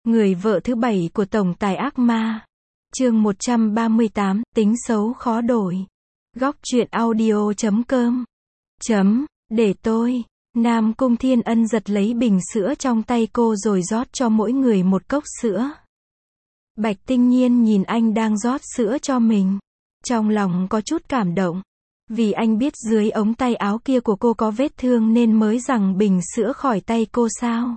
Người vợ thứ 7 của tổng tài ác ma. Chương 138, tính xấu khó đổi. Góc truyện audio.com. Để tôi. Nam Cung Thiên Ân giật lấy bình sữa trong tay cô rồi rót cho mỗi người một cốc sữa. Bạch Tinh Nhiên nhìn anh đang rót sữa cho mình. Trong lòng có chút cảm động. Vì anh biết dưới ống tay áo kia của cô có vết thương nên mới giằng bình sữa khỏi tay cô sao.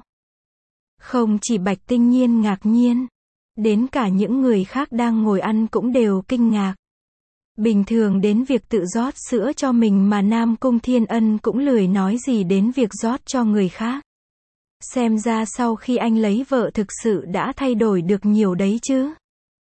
Không chỉ Bạch Tinh Nhiên ngạc nhiên. Đến cả những người khác đang ngồi ăn cũng đều kinh ngạc. Bình thường đến việc tự rót sữa cho mình mà Nam Cung Thiên Ân cũng lười nói gì đến việc rót cho người khác. Xem ra sau khi anh lấy vợ thực sự đã thay đổi được nhiều đấy chứ.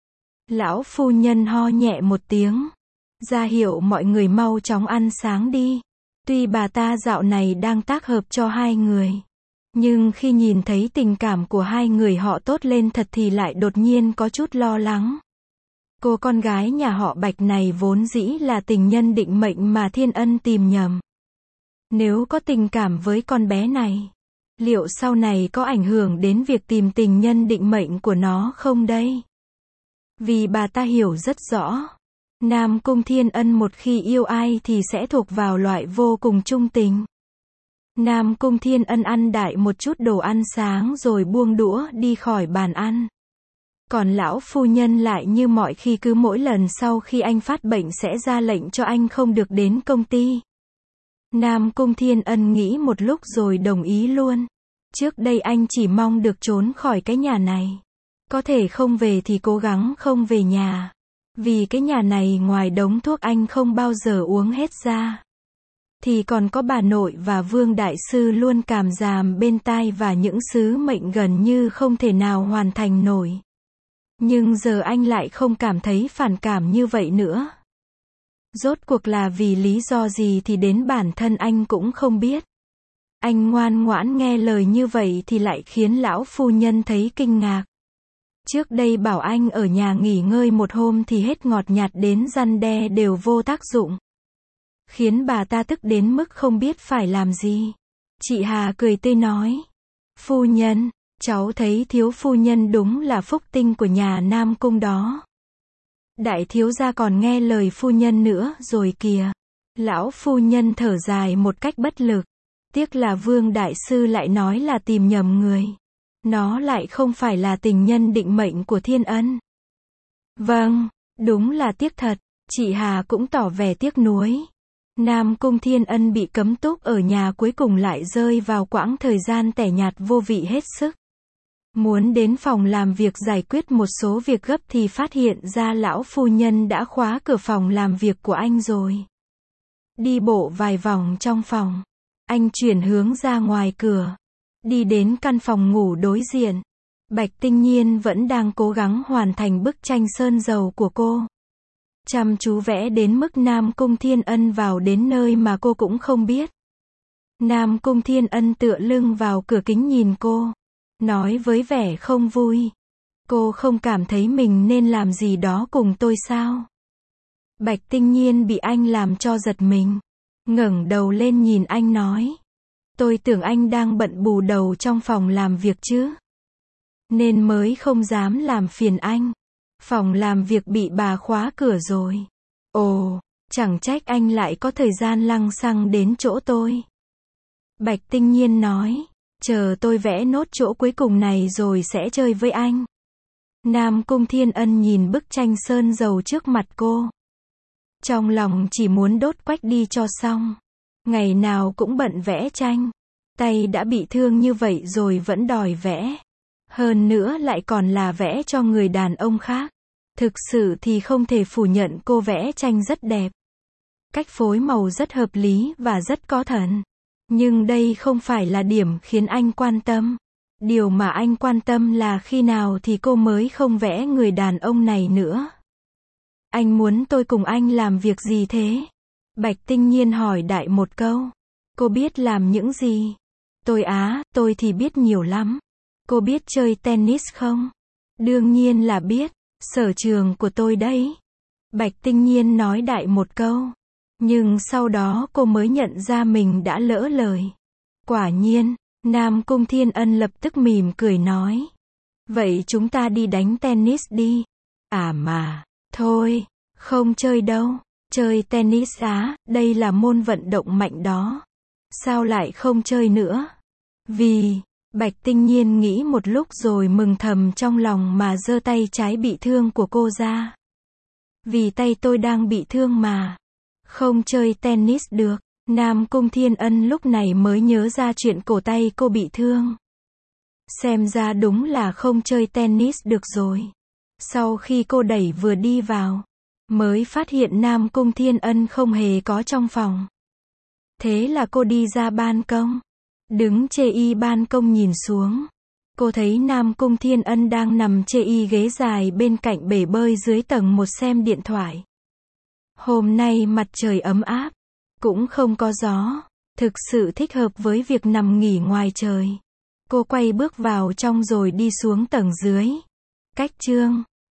Lão phu nhân ho nhẹ một tiếng. Ra hiệu mọi người mau chóng ăn sáng đi. Tuy bà ta dạo này đang tác hợp cho hai người. Nhưng khi nhìn thấy tình cảm của hai người họ tốt lên thật thì lại đột nhiên có chút lo lắng. Cô con gái nhà họ Bạch này vốn dĩ là tình nhân định mệnh mà Thiên Ân tìm nhầm. Nếu có tình cảm với con bé này, liệu sau này có ảnh hưởng đến việc tìm tình nhân định mệnh của nó không đây? Vì bà ta hiểu rất rõ. Nam Cung Thiên Ân một khi yêu ai thì sẽ thuộc vào loại vô cùng trung tình. Nam Cung Thiên Ân ăn đại một chút đồ ăn sáng rồi buông đũa đi khỏi bàn ăn. Còn lão phu nhân lại như mọi khi cứ mỗi lần sau khi anh phát bệnh sẽ ra lệnh cho anh không được đến công ty. Nam Cung Thiên Ân nghĩ một lúc rồi đồng ý luôn. Trước đây anh chỉ mong được trốn khỏi cái nhà này. Có thể không về thì cố gắng không về nhà. Vì cái nhà này ngoài đống thuốc anh không bao giờ uống hết ra. Thì còn có bà nội và Vương Đại Sư luôn càm ràm bên tai và những sứ mệnh gần như không thể nào hoàn thành nổi. Nhưng giờ anh lại không cảm thấy phản cảm như vậy nữa. Rốt cuộc là vì lý do gì thì đến bản thân anh cũng không biết. Anh ngoan ngoãn nghe lời như vậy thì lại khiến lão phu nhân thấy kinh ngạc. Trước đây bảo anh ở nhà nghỉ ngơi một hôm thì hết ngọt nhạt đến răn đe đều vô tác dụng. Khiến bà ta tức đến mức không biết phải làm gì. Chị Hà cười tươi nói. Phu nhân, cháu thấy thiếu phu nhân đúng là phúc tinh của nhà Nam Cung đó. Đại thiếu gia còn nghe lời phu nhân nữa rồi kìa. Lão phu nhân thở dài một cách bất lực. Tiếc là Vương Đại Sư lại nói là tìm nhầm người. Nó lại không phải là tình nhân định mệnh của Thiên Ân. Vâng, đúng là tiếc thật. Chị Hà cũng tỏ vẻ tiếc nuối. Nam Cung Thiên Ân bị cấm túc ở nhà cuối cùng lại rơi vào quãng thời gian tẻ nhạt vô vị hết sức. Muốn đến phòng làm việc giải quyết một số việc gấp thì phát hiện ra lão phu nhân đã khóa cửa phòng làm việc của anh rồi. Đi bộ vài vòng trong phòng. Anh chuyển hướng ra ngoài cửa. Đi đến căn phòng ngủ đối diện. Bạch Tinh Nhiên vẫn đang cố gắng hoàn thành bức tranh sơn dầu của cô. Chăm chú vẽ đến mức Nam Cung Thiên Ân vào đến nơi mà cô cũng không biết. Nam Cung Thiên Ân tựa lưng vào cửa kính nhìn cô. Nói với vẻ không vui. Cô không cảm thấy mình nên làm gì đó cùng tôi sao? Bạch Tinh Nhiên bị anh làm cho giật mình. Ngẩng đầu lên nhìn anh nói. Tôi tưởng anh đang bận bù đầu trong phòng làm việc chứ. Nên mới không dám làm phiền anh. Phòng làm việc bị bà khóa cửa rồi. Ồ, chẳng trách anh lại có thời gian lăng xăng đến chỗ tôi. Bạch Tinh Nhiên nói. Chờ tôi vẽ nốt chỗ cuối cùng này rồi sẽ chơi với anh. Nam Cung Thiên Ân nhìn bức tranh sơn dầu trước mặt cô. Trong lòng chỉ muốn đốt quách đi cho xong. Ngày nào cũng bận vẽ tranh. Tay đã bị thương như vậy rồi vẫn đòi vẽ. Hơn nữa lại còn là vẽ cho người đàn ông khác. Thực sự thì không thể phủ nhận cô vẽ tranh rất đẹp. Cách phối màu rất hợp lý và rất có thần. Nhưng đây không phải là điểm khiến anh quan tâm. Điều mà anh quan tâm là khi nào thì cô mới không vẽ người đàn ông này nữa. Anh muốn tôi cùng anh làm việc gì thế? Bạch Tinh Nhiên hỏi đại một câu. Cô biết làm những gì? Tôi thì biết nhiều lắm. Cô biết chơi tennis không? Đương nhiên là biết. Sở trường của tôi đấy. Bạch Tinh Nhiên nói đại một câu. Nhưng sau đó cô mới nhận ra mình đã lỡ lời. Quả nhiên, Nam Cung Thiên Ân lập tức mỉm cười nói. Vậy chúng ta đi đánh tennis đi. À mà, thôi, không chơi đâu. Chơi tennis á, đây là môn vận động mạnh đó. Sao lại không chơi nữa? Vì, Bạch Tinh Nhiên nghĩ một lúc rồi mừng thầm trong lòng mà giơ tay trái bị thương của cô ra. Vì tay tôi đang bị thương mà. Không chơi tennis được. Nam Cung Thiên Ân lúc này mới nhớ ra chuyện cổ tay cô bị thương. Xem ra đúng là không chơi tennis được rồi. Sau khi cô đẩy vừa đi vào, mới phát hiện Nam Cung Thiên Ân không hề có trong phòng. Thế là cô đi ra ban công. Đứng chê y ban công nhìn xuống. Cô thấy Nam Cung Thiên Ân đang nằm chê y ghế dài bên cạnh bể bơi dưới tầng 1 xem điện thoại. Hôm nay mặt trời ấm áp, cũng không có gió, thực sự thích hợp với việc nằm nghỉ ngoài trời. Cô quay bước vào trong rồi đi xuống tầng dưới. Cách chương